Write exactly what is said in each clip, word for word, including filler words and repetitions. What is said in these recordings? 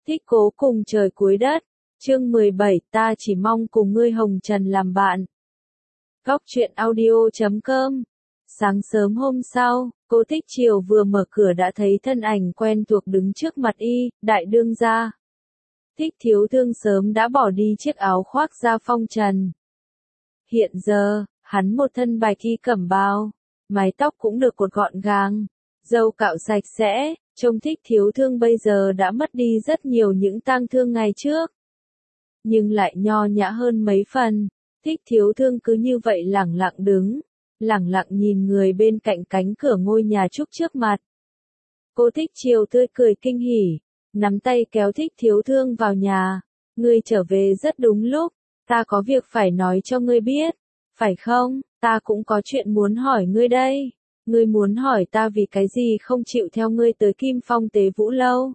Thích cố cùng trời cuối đất. Chương mười bảy, ta chỉ mong cùng ngươi hồng trần làm bạn. Góc truyện audio chấm com. Sáng sớm hôm sau, Cố Thích Chiều vừa mở cửa đã thấy thân ảnh quen thuộc đứng trước mặt y, đại đương gia. Thích Thiếu Thương sớm đã bỏ đi chiếc áo khoác da phong trần. Hiện giờ, hắn một thân bạch y cẩm bào, mái tóc cũng được cột gọn gàng, râu cạo sạch sẽ, trông Thích Thiếu Thương bây giờ đã mất đi rất nhiều những tang thương ngày trước. Nhưng lại nho nhã hơn mấy phần. Thích Thiếu Thương cứ như vậy lẳng lặng đứng, lẳng lặng nhìn người bên cạnh cánh cửa ngôi nhà trúc trước mặt. Cô Thích Chiều tươi cười kinh hỉ, nắm tay kéo Thích Thiếu Thương vào nhà. Ngươi trở về rất đúng lúc, ta có việc phải nói cho ngươi biết, phải không? Ta cũng có chuyện muốn hỏi ngươi đây. Ngươi muốn hỏi ta vì cái gì không chịu theo ngươi tới Kim Phong Tế Vũ Lâu?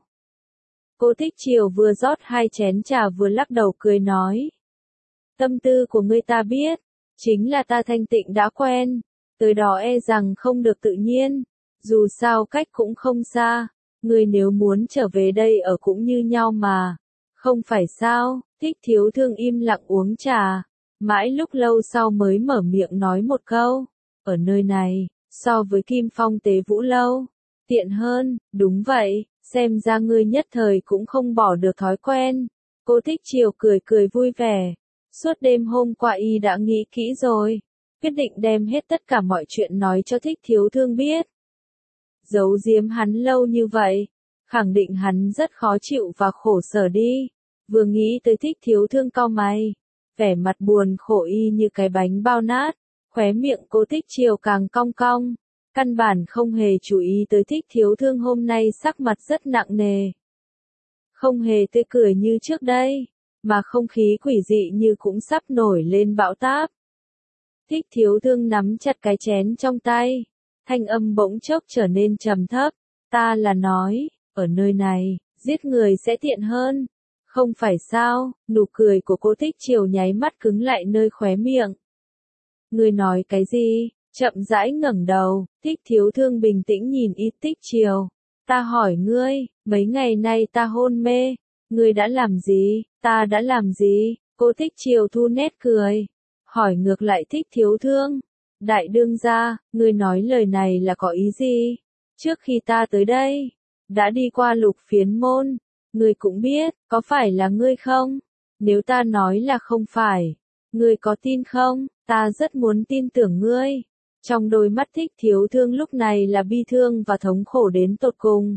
Cô Thích Chiều vừa rót hai chén trà vừa lắc đầu cười nói. Tâm tư của ngươi ta biết, chính là ta thanh tịnh đã quen, tới đó e rằng không được tự nhiên, dù sao cách cũng không xa, ngươi nếu muốn trở về đây ở cũng như nhau mà, không phải sao? Thích Thiếu Thương im lặng uống trà, mãi lúc lâu sau mới mở miệng nói một câu, ở nơi này, so với Kim Phong Tế Vũ Lâu, tiện hơn, đúng vậy, xem ra ngươi nhất thời cũng không bỏ được thói quen. Cô Thích Chiều cười cười vui vẻ. Suốt đêm hôm qua y đã nghĩ kỹ rồi, quyết định đem hết tất cả mọi chuyện nói cho Thích Thiếu Thương biết. Giấu giếm hắn lâu như vậy, khẳng định hắn rất khó chịu và khổ sở đi. Vừa nghĩ tới Thích Thiếu Thương cau mày, vẻ mặt buồn khổ y như cái bánh bao nát, khóe miệng Cô Thích Chiều càng cong cong, căn bản không hề chú ý tới Thích Thiếu Thương hôm nay sắc mặt rất nặng nề. Không hề tươi cười như trước đây, mà không khí quỷ dị như cũng sắp nổi lên bão táp. Thích Thiếu Thương nắm chặt cái chén trong tay, thanh âm bỗng chốc trở nên trầm thấp, ta là nói, ở nơi này, giết người sẽ tiện hơn, không phải sao? Nụ cười của Cô Thích Chiều nháy mắt cứng lại nơi khóe miệng. Ngươi nói cái gì? Chậm rãi ngẩng đầu, Thích Thiếu Thương bình tĩnh nhìn y Thích Chiều. Ta hỏi ngươi, mấy ngày nay ta hôn mê, ngươi đã làm gì? Ta đã làm gì? Cô Thích Chiều thu nét cười, hỏi ngược lại Thích Thiếu Thương. Đại đương gia, ngươi nói lời này là có ý gì? Trước khi ta tới đây, đã đi qua Lục Phiến Môn, ngươi cũng biết, có phải là ngươi không? Nếu ta nói là không phải, ngươi có tin không? Ta rất muốn tin tưởng ngươi. Trong đôi mắt Thích Thiếu Thương lúc này là bi thương và thống khổ đến tột cùng.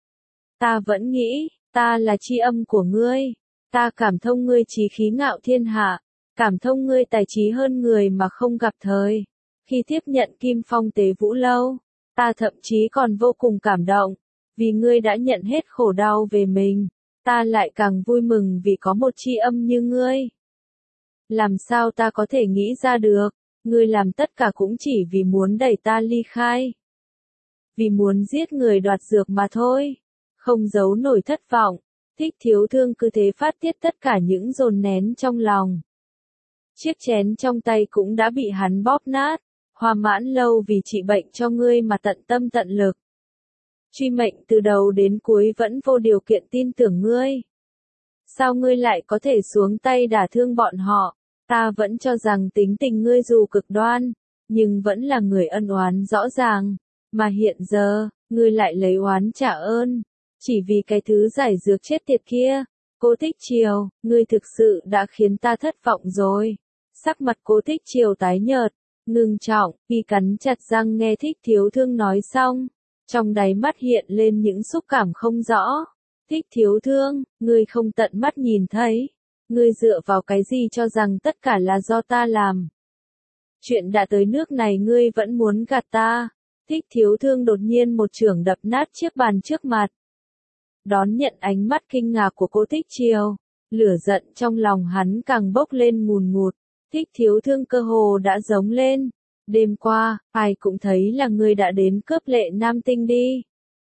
Ta vẫn nghĩ, ta là tri âm của ngươi. Ta cảm thông ngươi trí khí ngạo thiên hạ, cảm thông ngươi tài trí hơn người mà không gặp thời. Khi tiếp nhận Kim Phong Tế Vũ Lâu, ta thậm chí còn vô cùng cảm động, vì ngươi đã nhận hết khổ đau về mình. Ta lại càng vui mừng vì có một tri âm như ngươi. Làm sao ta có thể nghĩ ra được, ngươi làm tất cả cũng chỉ vì muốn đẩy ta ly khai. Vì muốn giết người đoạt dược mà thôi. Không giấu nổi thất vọng, Thích Thiếu Thương cứ thế phát tiết tất cả những dồn nén trong lòng. Chiếc chén trong tay cũng đã bị hắn bóp nát, Hoa Mãn Lâu vì trị bệnh cho ngươi mà tận tâm tận lực. Truy mệnh từ đầu đến cuối vẫn vô điều kiện tin tưởng ngươi. Sao ngươi lại có thể xuống tay đả thương bọn họ? Ta vẫn cho rằng tính tình ngươi dù cực đoan, nhưng vẫn là người ân oán rõ ràng, mà hiện giờ, ngươi lại lấy oán trả ơn, chỉ vì cái thứ giải dược chết tiệt kia. Cô Thích Chiều, ngươi thực sự đã khiến ta thất vọng rồi. Sắc mặt Cô Thích Chiều tái nhợt, ngưng trọng, y cắn chặt răng nghe Thích Thiếu Thương nói xong, trong đáy mắt hiện lên những xúc cảm không rõ. Thích Thiếu Thương, ngươi không tận mắt nhìn thấy, ngươi dựa vào cái gì cho rằng tất cả là do ta làm? Chuyện đã tới nước này ngươi vẫn muốn gạt ta. Thích Thiếu Thương đột nhiên một chưởng đập nát chiếc bàn trước mặt. Đón nhận ánh mắt kinh ngạc của Cô Thích Chiều, lửa giận trong lòng hắn càng bốc lên ngùn ngụt. Thích Thiếu Thương cơ hồ đã giống lên. Đêm qua, ai cũng thấy là ngươi đã đến cướp Lệ Nam Tinh đi.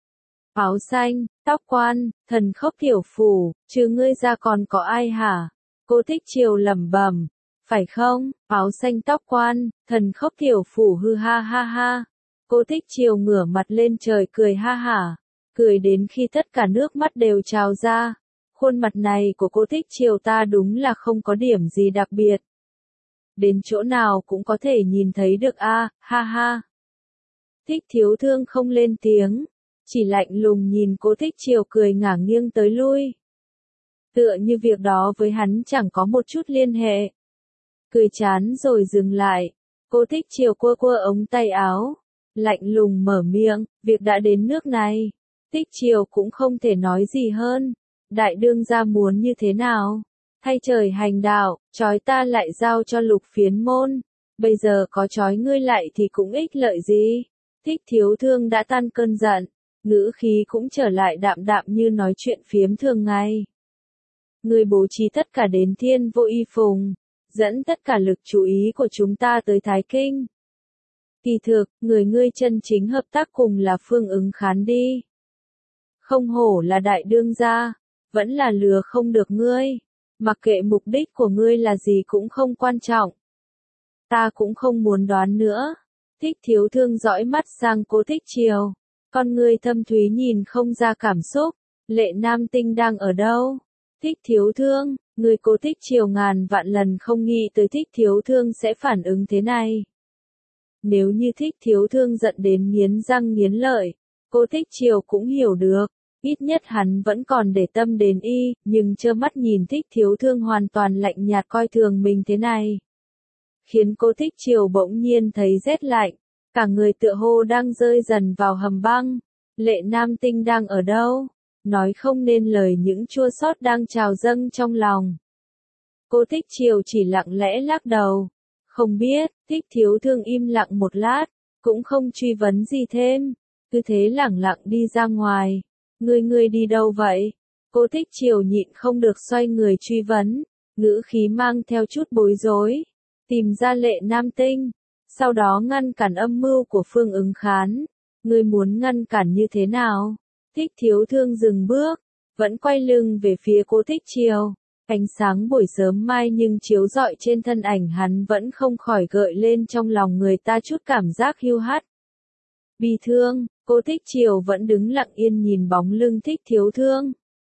Áo xanh, tóc quan, thần khốc tiểu phủ, chứ ngươi ra còn có ai hả? Cô Thích Chiều lẩm bẩm, phải không? Áo xanh tóc quan, thần khốc tiểu phủ hư ha ha ha. Cô Thích Chiều ngửa mặt lên trời cười ha hả, cười đến khi tất cả nước mắt đều trào ra, Khuôn mặt này của cô Thích Triều ta đúng là không có điểm gì đặc biệt. Đến chỗ nào cũng có thể nhìn thấy được a, à, ha ha. Thích Thiếu Thương không lên tiếng, chỉ lạnh lùng nhìn cô Thích Triều cười ngả nghiêng tới lui. Tựa như việc đó với hắn chẳng có một chút liên hệ. Cười chán rồi dừng lại, cô Thích Triều quơ quơ ống tay áo, lạnh lùng mở miệng, việc đã đến nước này, Thích Triều cũng không thể nói gì hơn. Đại đương gia muốn như thế nào? Thay trời hành đạo, trói ta lại giao cho Lục Phiến môn. Bây giờ có trói ngươi lại thì cũng ích lợi gì? Thích Thiếu Thương đã tan cơn giận, ngữ khí cũng trở lại đạm đạm như nói chuyện phiếm thường ngày. Ngươi bố trí tất cả đến Thiên Vô Y Phùng, dẫn tất cả lực chú ý của chúng ta tới Thái Kinh. Kỳ thực, người ngươi chân chính hợp tác cùng là Phương Ứng Khán đi. Không hổ là đại đương gia, vẫn là lừa không được ngươi. Mặc kệ mục đích của ngươi là gì cũng không quan trọng. Ta cũng không muốn đoán nữa. Thích Thiếu Thương dõi mắt sang cô Thích Triều. Con ngươi thâm thúy nhìn không ra cảm xúc. Lệ Nam Tinh đang ở đâu? Thích Thiếu Thương, người cô Thích Triều ngàn vạn lần không nghĩ tới Thích Thiếu Thương sẽ phản ứng thế này. Nếu như Thích Thiếu Thương giận đến nghiến răng nghiến lợi, cô Thích Triều cũng hiểu được. Ít nhất hắn vẫn còn để tâm đến y, nhưng trơ mắt nhìn Thích Thiếu Thương hoàn toàn lạnh nhạt coi thường mình thế này. Khiến cô Thích Triều bỗng nhiên thấy rét lạnh, cả người tựa hồ đang rơi dần vào hầm băng. Lệ Nam Tinh đang ở đâu? Nói không nên lời những chua xót đang trào dâng trong lòng. Cô Thích Triều chỉ lặng lẽ lắc đầu. Không biết, Thích Thiếu Thương im lặng một lát, cũng không truy vấn gì thêm, cứ thế lẳng lặng đi ra ngoài. Ngươi ngươi đi đâu vậy? Cô Thích Triều nhịn không được xoay người truy vấn, ngữ khí mang theo chút bối rối. Tìm ra Lệ Nam Tinh, sau đó ngăn cản âm mưu của Phương Ứng Khán. Ngươi muốn ngăn cản như thế nào? Thích Thiếu Thương dừng bước, vẫn quay lưng về phía cô Thích Triều. Ánh sáng buổi sớm mai nhưng chiếu rọi trên thân ảnh hắn vẫn không khỏi gợi lên trong lòng người ta chút cảm giác hiu hắt. Bi thương, cô Thích Triều vẫn đứng lặng yên nhìn bóng lưng Thích Thiếu Thương.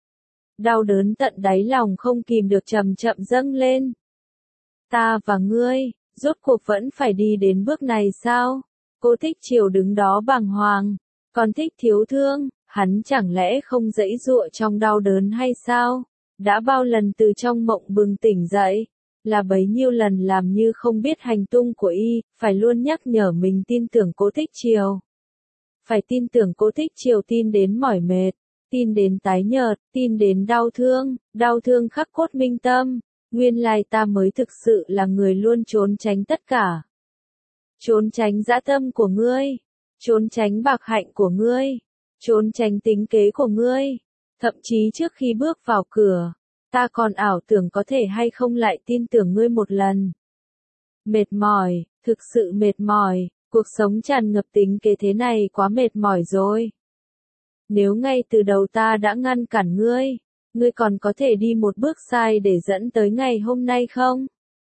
Đau đớn tận đáy lòng không kìm được chậm chậm dâng lên. Ta và ngươi, rốt cuộc vẫn phải đi đến bước này sao? Cô Thích Triều đứng đó bàng hoàng, còn Thích Thiếu Thương, hắn chẳng lẽ không giãy giụa trong đau đớn hay sao? Đã bao lần từ trong mộng bừng tỉnh dậy, là bấy nhiêu lần làm như không biết hành tung của y, phải luôn nhắc nhở mình tin tưởng cô Thích Triều. Phải tin tưởng cô Thích Triều, tin đến mỏi mệt, tin đến tái nhợt, tin đến đau thương, đau thương khắc cốt minh tâm. Nguyên lai ta mới thực sự là người luôn trốn tránh tất cả. Trốn tránh dã tâm của ngươi, trốn tránh bạc hạnh của ngươi, trốn tránh tính kế của ngươi. Thậm chí trước khi bước vào cửa, ta còn ảo tưởng có thể hay không lại tin tưởng ngươi một lần. Mệt mỏi, thực sự mệt mỏi, cuộc sống tràn ngập tính kế thế này quá mệt mỏi rồi. Nếu ngay từ đầu ta đã ngăn cản ngươi, ngươi còn có thể đi một bước sai để dẫn tới ngày hôm nay không?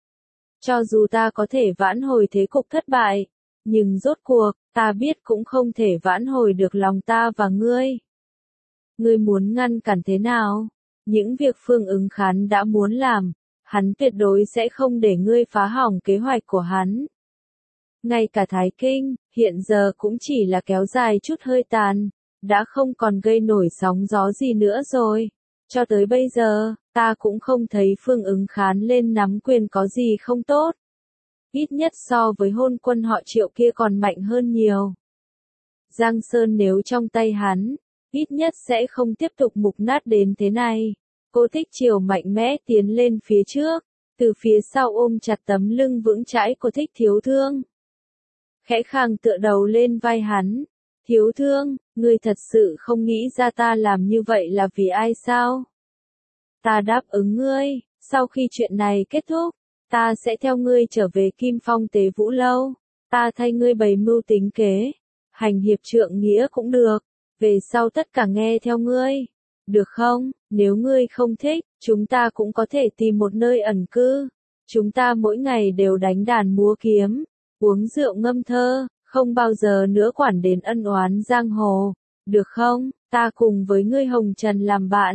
Cho dù ta có thể vãn hồi thế cục thất bại, nhưng rốt cuộc, ta biết cũng không thể vãn hồi được lòng ta và ngươi. Ngươi muốn ngăn cản thế nào? Những việc Phương Ứng Khán đã muốn làm, hắn tuyệt đối sẽ không để ngươi phá hỏng kế hoạch của hắn. Ngay cả Thái Kinh, hiện giờ cũng chỉ là kéo dài chút hơi tàn, đã không còn gây nổi sóng gió gì nữa rồi. Cho tới bây giờ, ta cũng không thấy Phương Ứng Khán lên nắm quyền có gì không tốt. Ít nhất so với hôn quân họ Triệu kia còn mạnh hơn nhiều. Giang Sơn nếu trong tay hắn, ít nhất sẽ không tiếp tục mục nát đến thế này. Cô Thích Triều mạnh mẽ tiến lên phía trước, từ phía sau ôm chặt tấm lưng vững chãi của Thích Thiếu Thương. Khẽ khàng tựa đầu lên vai hắn. Thiếu Thương, ngươi thật sự không nghĩ ra ta làm như vậy là vì ai sao? Ta đáp ứng ngươi, sau khi chuyện này kết thúc, ta sẽ theo ngươi trở về Kim Phong Tế Vũ Lâu. Ta thay ngươi bày mưu tính kế, hành hiệp trượng nghĩa cũng được, về sau tất cả nghe theo ngươi. Được không? Nếu ngươi không thích, chúng ta cũng có thể tìm một nơi ẩn cư. Chúng ta mỗi ngày đều đánh đàn múa kiếm, uống rượu ngâm thơ, không bao giờ nữa quản đến ân oán giang hồ. Được không? Ta cùng với ngươi hồng trần làm bạn,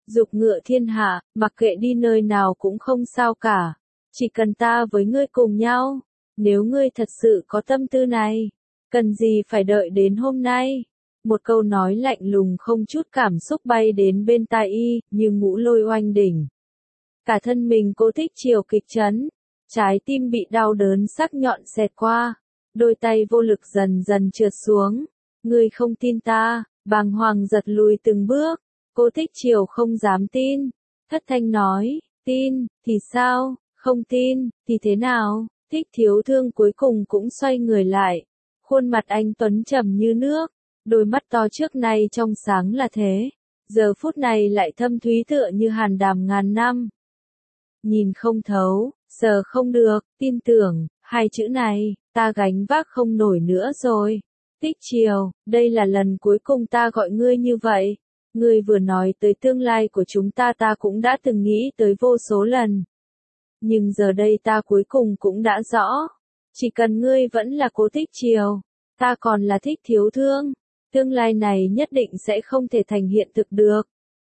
Dục ngựa thiên hạ, mặc kệ đi nơi nào cũng không sao cả. Chỉ cần ta với ngươi cùng nhau. Nếu ngươi thật sự có tâm tư này, cần gì phải đợi đến hôm nay. Một câu nói lạnh lùng không chút cảm xúc bay đến bên tai y, như ngũ lôi oanh đỉnh. Cả thân mình Cố Thích Triều kịch chấn, trái tim bị đau đớn sắc nhọn xẹt qua, đôi tay vô lực dần dần trượt xuống. Ngươi không tin ta, bàng hoàng giật lùi từng bước, Cố Thích Triều không dám tin, thất thanh nói, tin, thì sao, không tin, thì thế nào, Thích Thiếu Thương cuối cùng cũng xoay người lại, khuôn mặt anh tuấn trầm như nước, đôi mắt to trước nay trong sáng là thế, giờ phút này lại thâm thúy tựa như hàn đàm ngàn năm. Nhìn không thấu, sờ không được, tin tưởng, hai chữ này, ta gánh vác không nổi nữa rồi. Thích Triều, đây là lần cuối cùng ta gọi ngươi như vậy. Ngươi vừa nói tới tương lai của chúng ta ta cũng đã từng nghĩ tới vô số lần. Nhưng giờ đây ta cuối cùng cũng đã rõ. Chỉ cần ngươi vẫn là Cố Thích Triều, ta còn là Thích Thiếu Thương. Tương lai này nhất định sẽ không thể thành hiện thực được.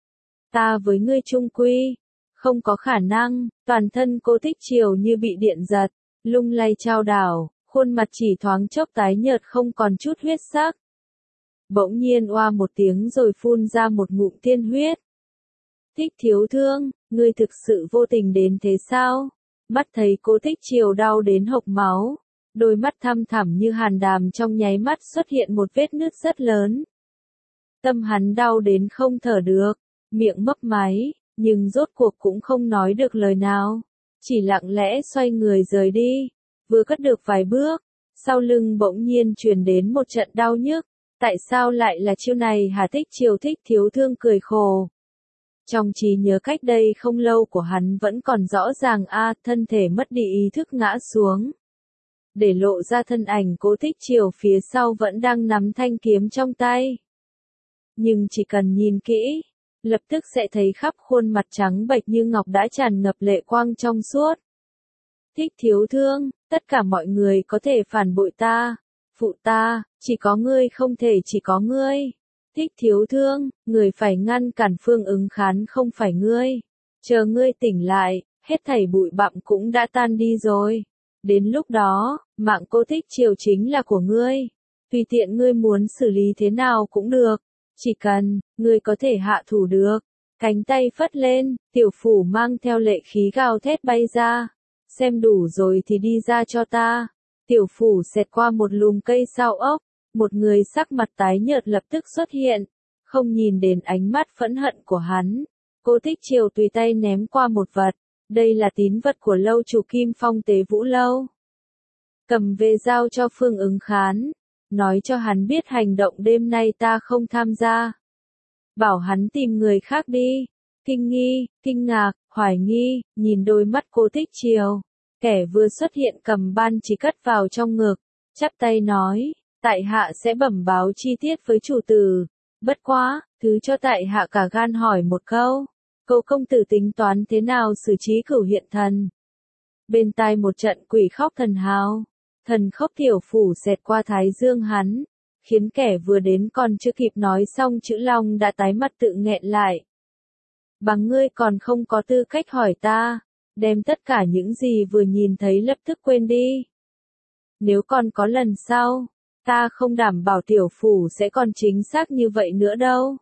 Ta với ngươi chung quy, không có khả năng, toàn thân Cố Thích Triều như bị điện giật, lung lay chao đảo, khuôn mặt chỉ thoáng chốc tái nhợt không còn chút huyết sắc. Bỗng nhiên oa một tiếng rồi phun ra một ngụm tiên huyết. Thích Thiếu Thương, ngươi thực sự vô tình đến thế sao? Mắt thấy Cố Thích Triều đau đến hộc máu, đôi mắt thăm thẳm như hàn đàm trong nháy mắt xuất hiện một vết nứt rất lớn. Tâm hắn đau đến không thở được, miệng mấp máy, nhưng rốt cuộc cũng không nói được lời nào, chỉ lặng lẽ xoay người rời đi. Vừa cất được vài bước, sau lưng bỗng nhiên truyền đến một trận đau nhức. Tại sao lại là chiêu này hả? Thích Triều Thích Thiếu Thương cười khổ. Trong trí nhớ cách đây không lâu của hắn vẫn còn rõ ràng a, thân thể mất đi ý thức ngã xuống. Để lộ ra thân ảnh Cố Thích Triều phía sau vẫn đang nắm thanh kiếm trong tay. Nhưng chỉ cần nhìn kỹ, lập tức sẽ thấy khắp khuôn mặt trắng bệch như ngọc đã tràn ngập lệ quang trong suốt. Thích Thiếu Thương, tất cả mọi người có thể phản bội ta, phụ ta, chỉ có ngươi không thể, chỉ có ngươi. Thích Thiếu Thương, người phải ngăn cản Phương Ứng Khán không phải ngươi. Chờ ngươi tỉnh lại, hết thảy bụi bặm cũng đã tan đi rồi. Đến lúc đó, mạng Cố Thích Triều chính là của ngươi. Tùy tiện ngươi muốn xử lý thế nào cũng được. Chỉ cần, ngươi có thể hạ thủ được. Cánh tay phất lên, Tiểu Phủ mang theo lệ khí gào thét bay ra. Xem đủ rồi thì đi ra cho ta. Tiểu Phủ xẹt qua một lùm cây sao ốc. Một người sắc mặt tái nhợt lập tức xuất hiện. Không nhìn đến ánh mắt phẫn hận của hắn. Cố Thích Triều tùy tay ném qua một vật. Đây là tín vật của lâu chủ Kim Phong Tế Vũ Lâu. Cầm về giao cho Phương Ứng Khán. Nói cho hắn biết hành động đêm nay ta không tham gia. Bảo hắn tìm người khác đi. Kinh nghi, kinh ngạc, hoài nghi, nhìn đôi mắt Cố Thích Triều. Kẻ vừa xuất hiện cầm ban chỉ cất vào trong ngực. Chắp tay nói, tại hạ sẽ bẩm báo chi tiết với chủ tử. Bất quá, thứ cho tại hạ cả gan hỏi một câu. Cố công tử tính toán thế nào xử trí Cửu Hiện Thần? Bên tai một trận quỷ khóc thần hào. Thần khóc Tiểu Phủ xẹt qua thái dương hắn, khiến kẻ vừa đến còn chưa kịp nói xong chữ long đã tái mặt tự nghẹn lại. Bằng ngươi còn không có tư cách hỏi ta, đem tất cả những gì vừa nhìn thấy lập tức quên đi. Nếu còn có lần sau, ta không đảm bảo Tiểu Phủ sẽ còn chính xác như vậy nữa đâu.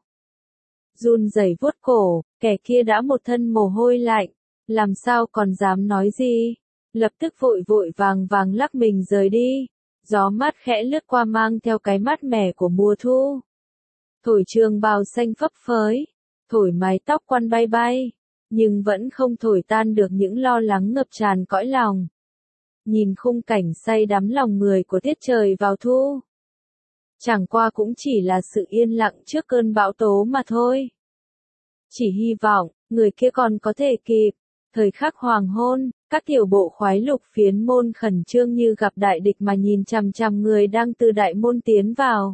Run rẩy vuốt cổ, kẻ kia đã một thân mồ hôi lạnh, làm sao còn dám nói gì. Lập tức vội vội vàng vàng lắc mình rời đi. Gió mát khẽ lướt qua mang theo cái mát mẻ của mùa thu. Thổi trường bào xanh phấp phới, thổi mái tóc quăn bay bay, nhưng vẫn không thổi tan được những lo lắng ngập tràn cõi lòng. Nhìn khung cảnh say đắm lòng người của tiết trời vào thu. Chẳng qua cũng chỉ là sự yên lặng trước cơn bão tố mà thôi. Chỉ hy vọng, người kia còn có thể kịp. Thời khắc hoàng hôn, các tiểu bộ khoái lục phiến môn khẩn trương như gặp đại địch mà nhìn chằm chằm người đang từ đại môn tiến vào.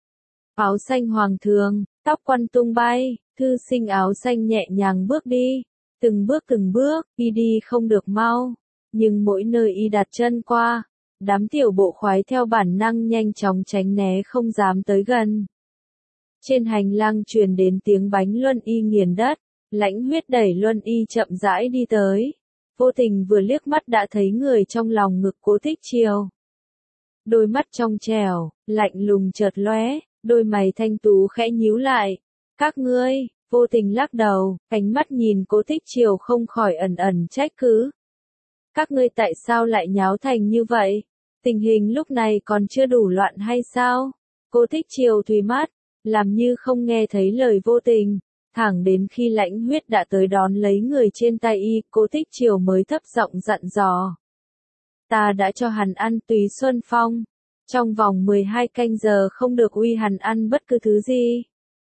Áo xanh hoàng thường, tóc quăn tung bay, thư sinh áo xanh nhẹ nhàng bước đi. Từng bước từng bước, y đi không được mau. Nhưng mỗi nơi y đặt chân qua, đám tiểu bộ khoái theo bản năng nhanh chóng tránh né không dám tới gần. Trên hành lang truyền đến tiếng bánh luân y nghiền đất. Lãnh Huyết đẩy Luân Y chậm rãi đi tới. Vô tình vừa liếc mắt đã thấy người trong lòng ngực Cố Thích Chiều. Đôi mắt trong trẻo, lạnh lùng chợt lóe, đôi mày thanh tú khẽ nhíu lại. Các ngươi, Vô tình lắc đầu, ánh mắt nhìn Cố Thích Chiều không khỏi ẩn ẩn trách cứ. Các ngươi tại sao lại nháo thành như vậy? Tình hình lúc này còn chưa đủ loạn hay sao? Cố Thích Chiều thùy mắt, làm như không nghe thấy lời Vô tình. Thẳng đến khi Lãnh Huyết đã tới đón lấy người trên tay y, Cố Thích Chiều mới thấp giọng dặn dò. Ta đã cho hắn ăn túy xuân phong. Trong vòng mười hai canh giờ không được uy hắn ăn bất cứ thứ gì.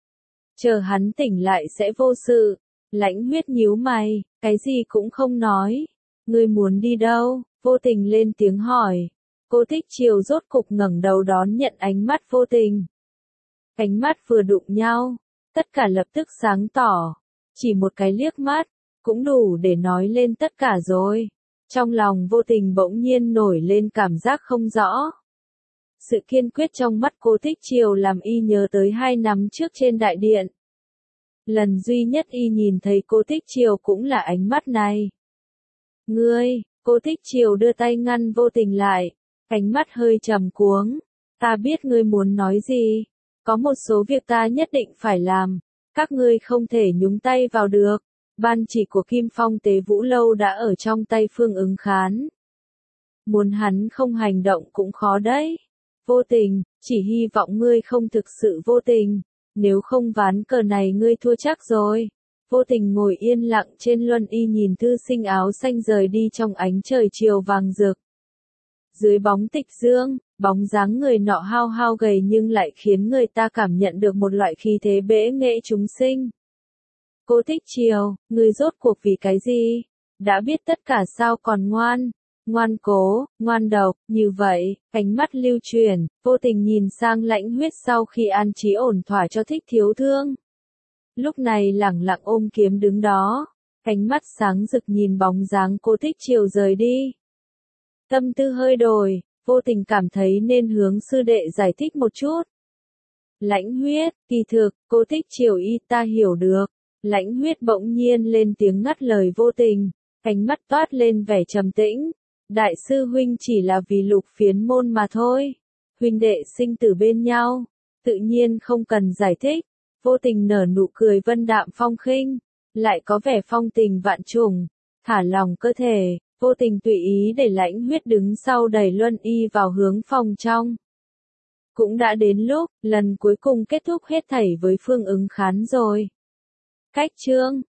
Chờ hắn tỉnh lại sẽ vô sự. Lãnh Huyết nhíu mày, cái gì cũng không nói. Ngươi muốn đi đâu? Vô tình lên tiếng hỏi. Cố Thích Chiều rốt cục ngẩng đầu đón nhận ánh mắt Vô tình. Ánh mắt vừa đụng nhau, tất cả lập tức sáng tỏ. Chỉ một cái liếc mắt, cũng đủ để nói lên tất cả rồi. Trong lòng Vô tình bỗng nhiên nổi lên cảm giác không rõ. Sự kiên quyết trong mắt Cố Thích Chiều làm y nhớ tới hai năm trước trên đại điện. Lần duy nhất y nhìn thấy Cố Thích Chiều cũng là ánh mắt này. Ngươi, Cố Thích Chiều đưa tay ngăn Vô tình lại, ánh mắt hơi trầm cuống. Ta biết ngươi muốn nói gì, có một số việc ta nhất định phải làm, các ngươi không thể nhúng tay vào được. Ban chỉ của Kim Phong Tế Vũ Lâu đã ở trong tay Phương Ứng Khán. Muốn hắn không hành động cũng khó đấy. Vô tình, chỉ hy vọng ngươi không thực sự vô tình, nếu không ván cờ này ngươi thua chắc rồi. Vô tình ngồi yên lặng trên luân y nhìn thư sinh áo xanh rời đi trong ánh trời chiều vàng rực. Dưới bóng tịch dương, bóng dáng người nọ hao hao gầy nhưng lại khiến người ta cảm nhận được một loại khí thế bẽ nghệ chúng sinh. Cố Thích Chiều, ngươi rốt cuộc vì cái gì? Đã biết tất cả sao còn ngoan? Ngoan cố, ngoan độc, như vậy, ánh mắt lưu chuyển, Vô tình nhìn sang Lãnh Huyết sau khi an trí ổn thỏa cho Thích Thiếu Thương. Lúc này lẳng lặng ôm kiếm đứng đó, ánh mắt sáng rực nhìn bóng dáng Cố Thích Chiều rời đi. Tâm tư hơi đổi, Vô tình cảm thấy nên hướng sư đệ giải thích một chút. Lãnh Huyết, kỳ thực, Cố Thích Chiều y ta hiểu được. Lãnh Huyết bỗng nhiên lên tiếng ngắt lời Vô tình, ánh mắt toát lên vẻ trầm tĩnh. Đại sư huynh chỉ là vì Lục Phiến môn mà thôi. Huynh đệ sinh tử bên nhau, tự nhiên không cần giải thích. Vô tình nở nụ cười vân đạm phong khinh, lại có vẻ phong tình vạn trùng, thả lòng cơ thể. Vô tình tùy ý để Lãnh Huyết đứng sau đẩy Luân Y vào hướng phòng trong. Cũng đã đến lúc, lần cuối cùng kết thúc hết thảy với Phương Ứng Khán rồi. Cách chương